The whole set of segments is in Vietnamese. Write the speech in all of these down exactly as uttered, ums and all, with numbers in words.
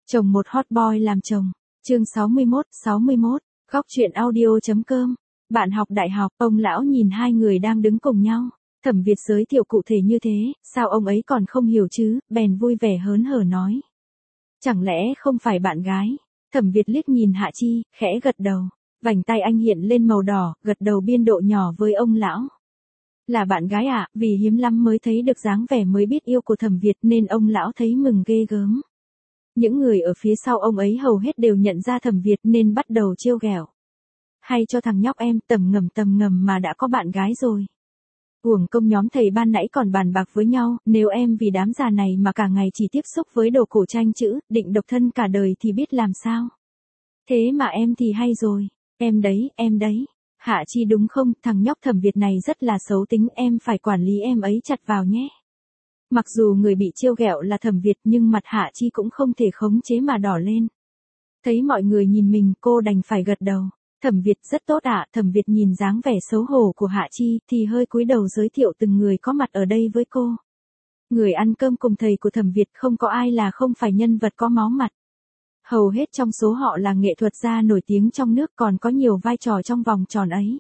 Chồng một hot boy làm chồng. Chương sáu mươi mốt, sáu mươi mốt, góc chuyện audio.com. Bạn học đại học, ông lão nhìn hai người đang đứng cùng nhau. Thẩm Việt giới thiệu cụ thể như thế, sao ông ấy còn không hiểu chứ, bèn vui vẻ hớn hở nói. Chẳng lẽ không phải bạn gái? Thẩm Việt liếc nhìn Hạ Chi, khẽ gật đầu. Vành tay anh hiện lên màu đỏ, gật đầu biên độ nhỏ với ông lão. Là bạn gái à, vì hiếm lắm mới thấy được dáng vẻ mới biết yêu của Thẩm Việt nên ông lão thấy mừng ghê gớm. Những người ở phía sau ông ấy hầu hết đều nhận ra Thẩm Việt nên bắt đầu trêu ghẹo. Hay cho thằng nhóc em tầm ngầm tầm ngầm mà đã có bạn gái rồi. Uổng công nhóm thầy ban nãy còn bàn bạc với nhau, nếu em vì đám già này mà cả ngày chỉ tiếp xúc với đồ cổ tranh chữ, định độc thân cả đời thì biết làm sao. Thế mà em thì hay rồi, em đấy, em đấy. Hạ Chi đúng không, thằng nhóc Thẩm Việt này rất là xấu tính, em phải quản lý em ấy chặt vào nhé. Mặc dù người bị trêu ghẹo là Thẩm Việt nhưng mặt Hạ Chi cũng không thể khống chế mà đỏ lên. Thấy mọi người nhìn mình, cô đành phải gật đầu. Thẩm Việt rất tốt ạ. Thẩm Việt nhìn dáng vẻ xấu hổ của Hạ Chi thì hơi cúi đầu giới thiệu từng người có mặt ở đây với cô. Người ăn cơm cùng thầy của Thẩm Việt không có ai là không phải nhân vật có máu mặt. Hầu hết trong số họ là nghệ thuật gia nổi tiếng trong nước, còn có nhiều vai trò trong vòng tròn ấy.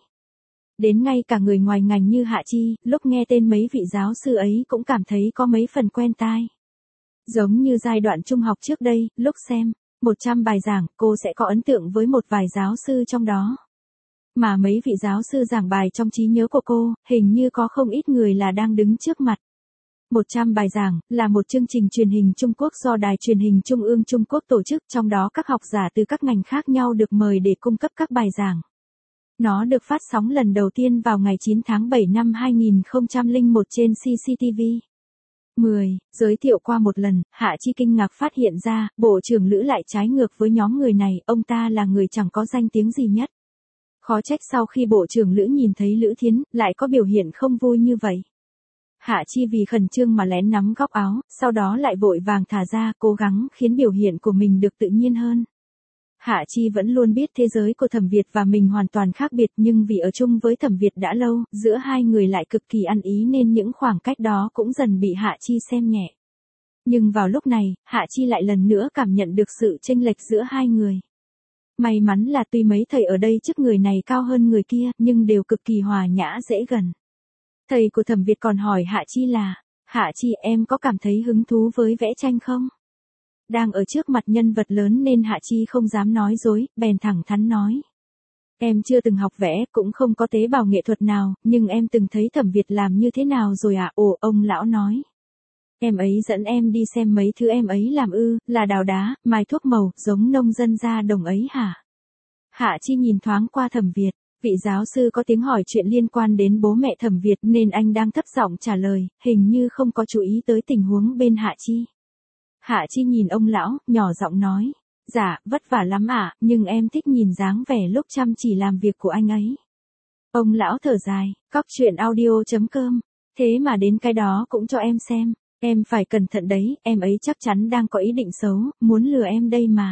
Đến ngay cả người ngoài ngành như Hạ Chi, lúc nghe tên mấy vị giáo sư ấy cũng cảm thấy có mấy phần quen tai. Giống như giai đoạn trung học trước đây, lúc xem một trăm bài giảng, cô sẽ có ấn tượng với một vài giáo sư trong đó. Mà mấy vị giáo sư giảng bài trong trí nhớ của cô, hình như có không ít người là đang đứng trước mặt. một trăm bài giảng là một chương trình truyền hình Trung Quốc do Đài Truyền hình Trung ương Trung Quốc tổ chức, trong đó các học giả từ các ngành khác nhau được mời để cung cấp các bài giảng. Nó được phát sóng lần đầu tiên vào ngày chín tháng bảy năm hai nghìn không trăm lẻ một trên xê xê tê vê. mười. Giới thiệu qua một lần, Hạ Chi kinh ngạc phát hiện ra, Bộ trưởng Lữ lại trái ngược với nhóm người này, ông ta là người chẳng có danh tiếng gì nhất. Khó trách sau khi Bộ trưởng Lữ nhìn thấy Lữ Thiến, lại có biểu hiện không vui như vậy. Hạ Chi vì khẩn trương mà lén nắm góc áo, sau đó lại vội vàng thả ra, cố gắng khiến biểu hiện của mình được tự nhiên hơn. Hạ Chi vẫn luôn biết thế giới của Thẩm Việt và mình hoàn toàn khác biệt, nhưng vì ở chung với Thẩm Việt đã lâu, giữa hai người lại cực kỳ ăn ý nên những khoảng cách đó cũng dần bị Hạ Chi xem nhẹ. Nhưng vào lúc này, Hạ Chi lại lần nữa cảm nhận được sự chênh lệch giữa hai người. May mắn là tuy mấy thầy ở đây chức người này cao hơn người kia, nhưng đều cực kỳ hòa nhã dễ gần. Thầy của Thẩm Việt còn hỏi Hạ Chi là, Hạ Chi em có cảm thấy hứng thú với vẽ tranh không? Đang ở trước mặt nhân vật lớn nên Hạ Chi không dám nói dối, bèn thẳng thắn nói. Em chưa từng học vẽ, cũng không có tế bào nghệ thuật nào, nhưng em từng thấy Thẩm Việt làm như thế nào rồi à? Ồ, ông lão nói. Em ấy dẫn em đi xem mấy thứ em ấy làm ư, là đào đá, mài thuốc màu, giống nông dân ra đồng ấy hả? Hạ Chi nhìn thoáng qua Thẩm Việt. Vị giáo sư có tiếng hỏi chuyện liên quan đến bố mẹ Thẩm Việt nên anh đang thấp giọng trả lời, hình như không có chú ý tới tình huống bên Hạ Chi. Hạ Chi nhìn ông lão, nhỏ giọng nói, dạ, vất vả lắm ạ, nhưng em thích nhìn dáng vẻ lúc chăm chỉ làm việc của anh ấy. Ông lão thở dài, góc chuyện audio.com, thế mà đến cái đó cũng cho em xem, em phải cẩn thận đấy, em ấy chắc chắn đang có ý định xấu, muốn lừa em đây mà.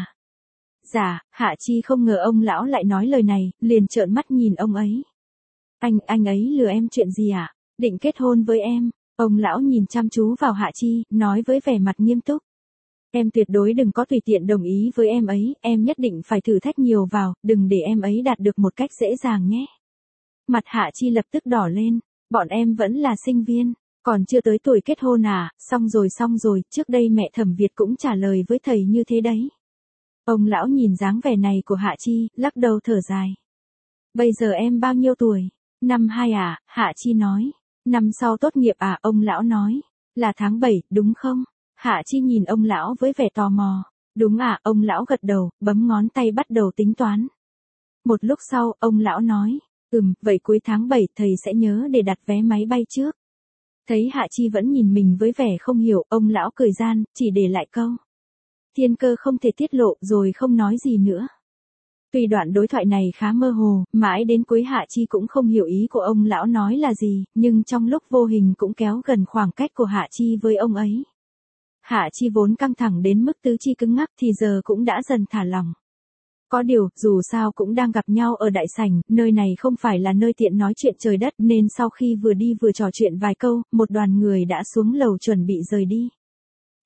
Dạ, Hạ Chi không ngờ ông lão lại nói lời này, liền trợn mắt nhìn ông ấy. Anh, anh ấy lừa em chuyện gì ạ? À? Định kết hôn với em. Ông lão nhìn chăm chú vào Hạ Chi, nói với vẻ mặt nghiêm túc. Em tuyệt đối đừng có tùy tiện đồng ý với em ấy, em nhất định phải thử thách nhiều vào, đừng để em ấy đạt được một cách dễ dàng nhé. Mặt Hạ Chi lập tức đỏ lên, bọn em vẫn là sinh viên, còn chưa tới tuổi kết hôn à, xong rồi xong rồi, trước đây mẹ Thẩm Việt cũng trả lời với thầy như thế đấy. Ông lão nhìn dáng vẻ này của Hạ Chi, lắc đầu thở dài. Bây giờ em bao nhiêu tuổi? Năm hai à, Hạ Chi nói. Năm sau tốt nghiệp à, ông lão nói. Là tháng bảy, đúng không? Hạ Chi nhìn ông lão với vẻ tò mò. Đúng à, ông lão gật đầu, bấm ngón tay bắt đầu tính toán. Một lúc sau, ông lão nói. Ừm, vậy cuối tháng bảy thầy sẽ nhớ để đặt vé máy bay trước. Thấy Hạ Chi vẫn nhìn mình với vẻ không hiểu, ông lão cười gian, chỉ để lại câu. Thiên cơ không thể tiết lộ, rồi không nói gì nữa. Tuy đoạn đối thoại này khá mơ hồ, mãi đến cuối Hạ Chi cũng không hiểu ý của ông lão nói là gì, nhưng trong lúc vô hình cũng kéo gần khoảng cách của Hạ Chi với ông ấy. Hạ Chi vốn căng thẳng đến mức tứ chi cứng ngắc thì giờ cũng đã dần thả lỏng. Có điều, dù sao cũng đang gặp nhau ở đại sảnh, nơi này không phải là nơi tiện nói chuyện trời đất nên sau khi vừa đi vừa trò chuyện vài câu, một đoàn người đã xuống lầu chuẩn bị rời đi.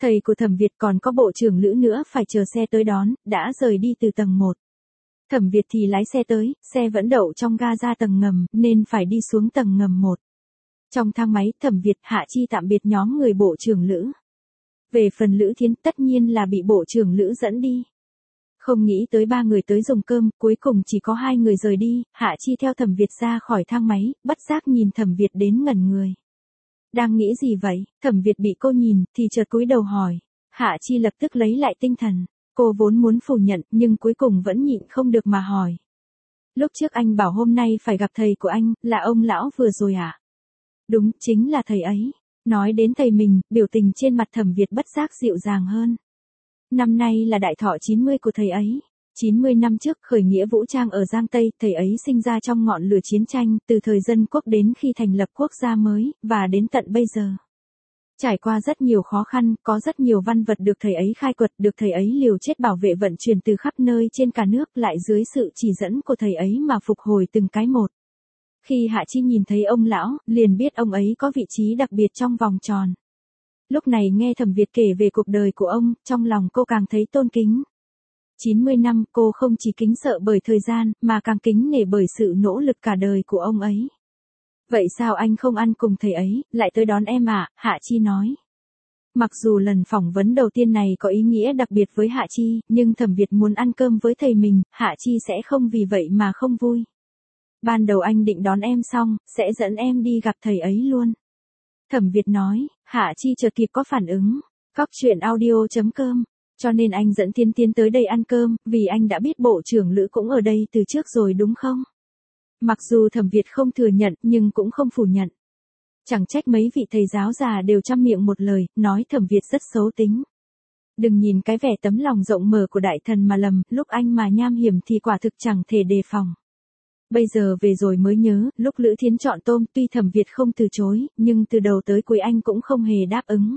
Thầy của Thẩm Việt còn có bộ trưởng Lữ nữa phải chờ xe tới đón, đã rời đi từ tầng một. Thẩm Việt thì lái xe tới, xe vẫn đậu trong ga ra tầng ngầm, nên phải đi xuống tầng ngầm một. Trong thang máy, Thẩm Việt, Hạ Chi tạm biệt nhóm người bộ trưởng Lữ. Về phần Lữ Thiến, tất nhiên là bị bộ trưởng Lữ dẫn đi. Không nghĩ tới ba người tới dùng cơm, cuối cùng chỉ có hai người rời đi, Hạ Chi theo Thẩm Việt ra khỏi thang máy, bất giác nhìn Thẩm Việt đến ngẩn người. Đang nghĩ gì vậy? Thẩm Việt bị cô nhìn, thì chợt cúi đầu hỏi. Hạ Chi lập tức lấy lại tinh thần. Cô vốn muốn phủ nhận, nhưng cuối cùng vẫn nhịn không được mà hỏi. Lúc trước anh bảo hôm nay phải gặp thầy của anh, là ông lão vừa rồi à? Đúng, chính là thầy ấy. Nói đến thầy mình, biểu tình trên mặt Thẩm Việt bất giác dịu dàng hơn. Năm nay là đại thọ chín mươi của thầy ấy. chín mươi năm trước khởi nghĩa vũ trang ở Giang Tây, thầy ấy sinh ra trong ngọn lửa chiến tranh, từ thời dân quốc đến khi thành lập quốc gia mới, và đến tận bây giờ. Trải qua rất nhiều khó khăn, có rất nhiều văn vật được thầy ấy khai quật, được thầy ấy liều chết bảo vệ vận chuyển từ khắp nơi trên cả nước, lại dưới sự chỉ dẫn của thầy ấy mà phục hồi từng cái một. Khi Hạ Chi nhìn thấy ông lão, liền biết ông ấy có vị trí đặc biệt trong vòng tròn. Lúc này nghe Thẩm Việt kể về cuộc đời của ông, trong lòng cô càng thấy tôn kính. chín mươi năm, cô không chỉ kính sợ bởi thời gian, mà càng kính nể bởi sự nỗ lực cả đời của ông ấy. Vậy sao anh không ăn cùng thầy ấy, lại tới đón em à? Hạ Chi nói. Mặc dù lần phỏng vấn đầu tiên này có ý nghĩa đặc biệt với Hạ Chi, nhưng Thẩm Việt muốn ăn cơm với thầy mình, Hạ Chi sẽ không vì vậy mà không vui. Ban đầu anh định đón em xong, sẽ dẫn em đi gặp thầy ấy luôn. Thẩm Việt nói. Hạ Chi chợt kịp có phản ứng. Cóc truyện audio chấm com. Cho nên anh dẫn Tiến Tiến tới đây ăn cơm, vì anh đã biết bộ trưởng Lữ cũng ở đây từ trước rồi đúng không? Mặc dù Thẩm Việt không thừa nhận, nhưng cũng không phủ nhận. Chẳng trách mấy vị thầy giáo già đều trăm miệng một lời, nói Thẩm Việt rất xấu tính. Đừng nhìn cái vẻ tấm lòng rộng mở của đại thần mà lầm, lúc anh mà nham hiểm thì quả thực chẳng thể đề phòng. Bây giờ về rồi mới nhớ, lúc Lữ Thiến chọn tôm, tuy Thẩm Việt không từ chối, nhưng từ đầu tới cuối anh cũng không hề đáp ứng.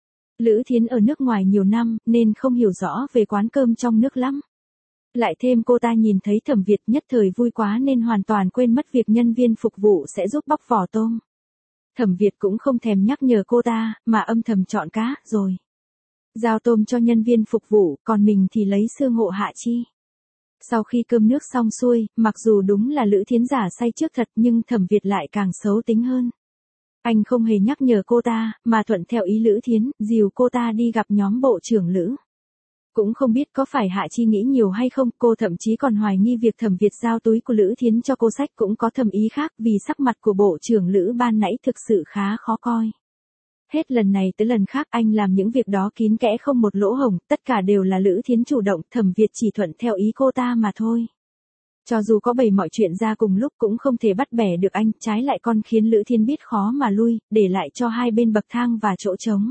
Lữ Thiến ở nước ngoài nhiều năm, nên không hiểu rõ về quán cơm trong nước lắm. Lại thêm cô ta nhìn thấy Thẩm Việt nhất thời vui quá nên hoàn toàn quên mất việc nhân viên phục vụ sẽ giúp bóc vỏ tôm. Thẩm Việt cũng không thèm nhắc nhở cô ta, mà âm thầm chọn cá, rồi giao tôm cho nhân viên phục vụ, còn mình thì lấy xương hộ Hạ Chi. Sau khi cơm nước xong xuôi, mặc dù đúng là Lữ Thiến giả say trước thật, nhưng Thẩm Việt lại càng xấu tính hơn. Anh không hề nhắc nhở cô ta, mà thuận theo ý Lữ Thiến, dìu cô ta đi gặp nhóm bộ trưởng Lữ. Cũng không biết có phải Hạ Chi nghĩ nhiều hay không, cô thậm chí còn hoài nghi việc Thẩm Việt giao túi của Lữ Thiến cho cô sách cũng có thầm ý khác, vì sắc mặt của bộ trưởng Lữ ban nãy thực sự khá khó coi. Hết lần này tới lần khác anh làm những việc đó kín kẽ không một lỗ hổng, tất cả đều là Lữ Thiến chủ động, Thẩm Việt chỉ thuận theo ý cô ta mà thôi. Cho dù có bày mọi chuyện ra cùng lúc cũng không thể bắt bẻ được anh, trái lại còn khiến Lữ Thiến biết khó mà lui, để lại cho hai bên bậc thang và chỗ trống.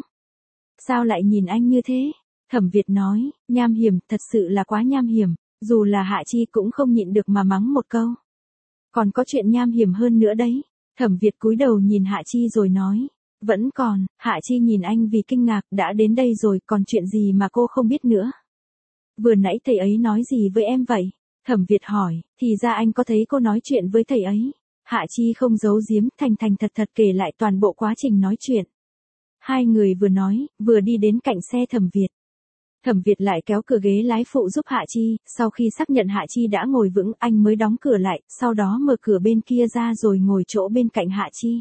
Sao lại nhìn anh như thế? Thẩm Việt nói, nham hiểm, thật sự là quá nham hiểm, dù là Hạ Chi cũng không nhịn được mà mắng một câu. Còn có chuyện nham hiểm hơn nữa đấy. Thẩm Việt cúi đầu nhìn Hạ Chi rồi nói, vẫn còn. Hạ Chi nhìn anh vì kinh ngạc, đã đến đây rồi, còn chuyện gì mà cô không biết nữa? Vừa nãy thầy ấy nói gì với em vậy? Thẩm Việt hỏi, thì ra anh có thấy cô nói chuyện với thầy ấy. Hạ Chi không giấu giếm, thành thành thật thật kể lại toàn bộ quá trình nói chuyện. Hai người vừa nói, vừa đi đến cạnh xe Thẩm Việt. Thẩm Việt lại kéo cửa ghế lái phụ giúp Hạ Chi, sau khi xác nhận Hạ Chi đã ngồi vững, anh mới đóng cửa lại, sau đó mở cửa bên kia ra rồi ngồi chỗ bên cạnh Hạ Chi.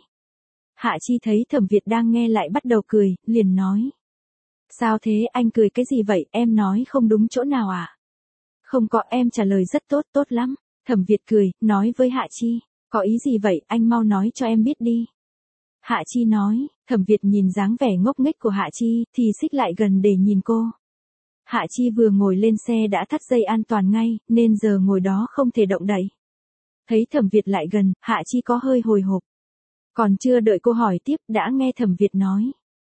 Hạ Chi thấy Thẩm Việt đang nghe lại bắt đầu cười, liền nói. Sao thế, anh cười cái gì vậy, em nói không đúng chỗ nào à? Không có, em trả lời rất tốt, tốt lắm. Thẩm Việt cười, nói với Hạ Chi, có ý gì vậy, anh mau nói cho em biết đi. Hạ Chi nói. Thẩm Việt nhìn dáng vẻ ngốc nghếch của Hạ Chi, thì xích lại gần để nhìn cô. Hạ Chi vừa ngồi lên xe đã thắt dây an toàn ngay, nên giờ ngồi đó không thể động đậy. Thấy Thẩm Việt lại gần, Hạ Chi có hơi hồi hộp. Còn chưa đợi cô hỏi tiếp, đã nghe Thẩm Việt nói.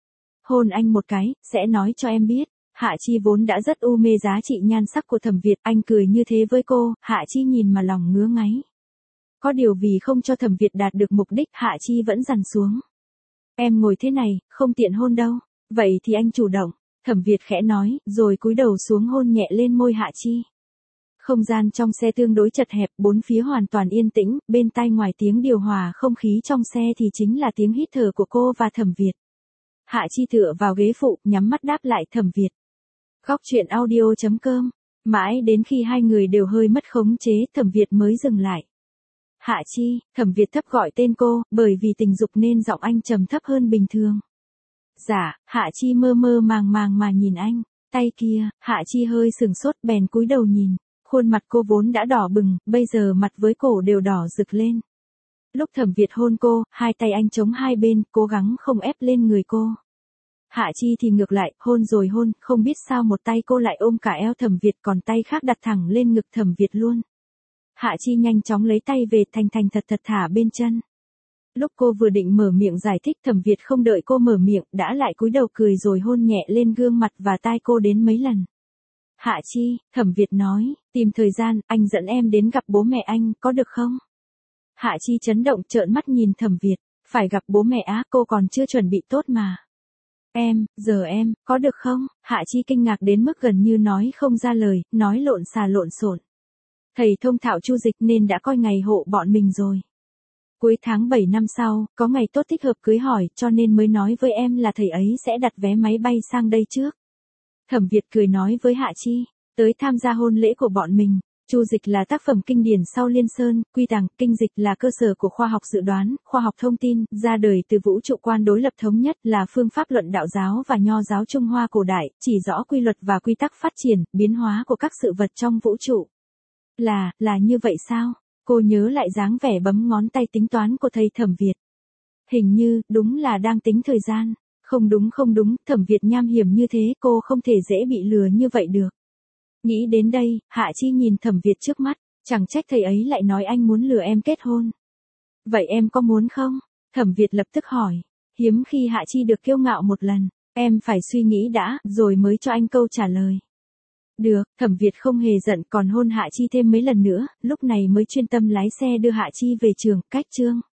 Hôn anh một cái, sẽ nói cho em biết. Hạ Chi vốn đã rất u mê giá trị nhan sắc của Thẩm Việt, anh cười như thế với cô, Hạ Chi nhìn mà lòng ngứa ngáy. Có điều vì không cho Thẩm Việt đạt được mục đích, Hạ Chi vẫn dằn xuống. Em ngồi thế này, không tiện hôn đâu, vậy thì anh chủ động. Thẩm Việt khẽ nói, rồi cúi đầu xuống hôn nhẹ lên môi Hạ Chi. Không gian trong xe tương đối chật hẹp, bốn phía hoàn toàn yên tĩnh, bên tai ngoài tiếng điều hòa không khí trong xe thì chính là tiếng hít thở của cô và Thẩm Việt. Hạ Chi tựa vào ghế phụ, nhắm mắt đáp lại Thẩm Việt. Góc truyện audio.com. Mãi đến khi hai người đều hơi mất khống chế, Thẩm Việt mới dừng lại. Hạ Chi, Thẩm Việt thấp gọi tên cô, bởi vì tình dục nên giọng anh trầm thấp hơn bình thường. Dạ, Hạ Chi mơ mơ màng màng mà nhìn anh, tay kia, Hạ Chi hơi sừng sốt bèn cúi đầu nhìn, khuôn mặt cô vốn đã đỏ bừng, bây giờ mặt với cổ đều đỏ rực lên. Lúc Thẩm Việt hôn cô, hai tay anh chống hai bên, cố gắng không ép lên người cô. Hạ Chi thì ngược lại, hôn rồi hôn, không biết sao một tay cô lại ôm cả eo Thẩm Việt còn tay khác đặt thẳng lên ngực Thẩm Việt luôn. Hạ Chi nhanh chóng lấy tay về thành thành thật thật thả bên chân. Lúc cô vừa định mở miệng giải thích Thẩm Việt không đợi cô mở miệng, đã lại cúi đầu cười rồi hôn nhẹ lên gương mặt và tai cô đến mấy lần. Hạ Chi, Thẩm Việt nói, tìm thời gian, anh dẫn em đến gặp bố mẹ anh, có được không? Hạ Chi chấn động trợn mắt nhìn Thẩm Việt, phải gặp bố mẹ á, cô còn chưa chuẩn bị tốt mà. Em, giờ em, có được không? Hạ Chi kinh ngạc đến mức gần như nói không ra lời, nói lộn xà lộn xộn. Thầy thông thạo Chu Dịch nên đã coi ngày hộ bọn mình rồi. Cuối tháng bảy năm sau, có ngày tốt thích hợp cưới hỏi, cho nên mới nói với em là thầy ấy sẽ đặt vé máy bay sang đây trước. Thẩm Việt cười nói với Hạ Chi, tới tham gia hôn lễ của bọn mình. Chu Dịch là tác phẩm kinh điển sau Liên Sơn, Quy Tàng, Kinh Dịch là cơ sở của khoa học dự đoán, khoa học thông tin, ra đời từ vũ trụ quan đối lập thống nhất là phương pháp luận đạo giáo và nho giáo Trung Hoa cổ đại, chỉ rõ quy luật và quy tắc phát triển, biến hóa của các sự vật trong vũ trụ. Là, là như vậy sao? Cô nhớ lại dáng vẻ bấm ngón tay tính toán của thầy Thẩm Việt. Hình như, đúng là đang tính thời gian. Không đúng không đúng, Thẩm Việt nham hiểm như thế, cô không thể dễ bị lừa như vậy được. Nghĩ đến đây, Hạ Chi nhìn Thẩm Việt trước mắt, chẳng trách thầy ấy lại nói anh muốn lừa em kết hôn. Vậy em có muốn không? Thẩm Việt lập tức hỏi. Hiếm khi Hạ Chi được kiêu ngạo một lần, em phải suy nghĩ đã, rồi mới cho anh câu trả lời. Được, Thẩm Việt không hề giận còn hôn Hạ Chi thêm mấy lần nữa, lúc này mới chuyên tâm lái xe đưa Hạ Chi về trường, cách chương.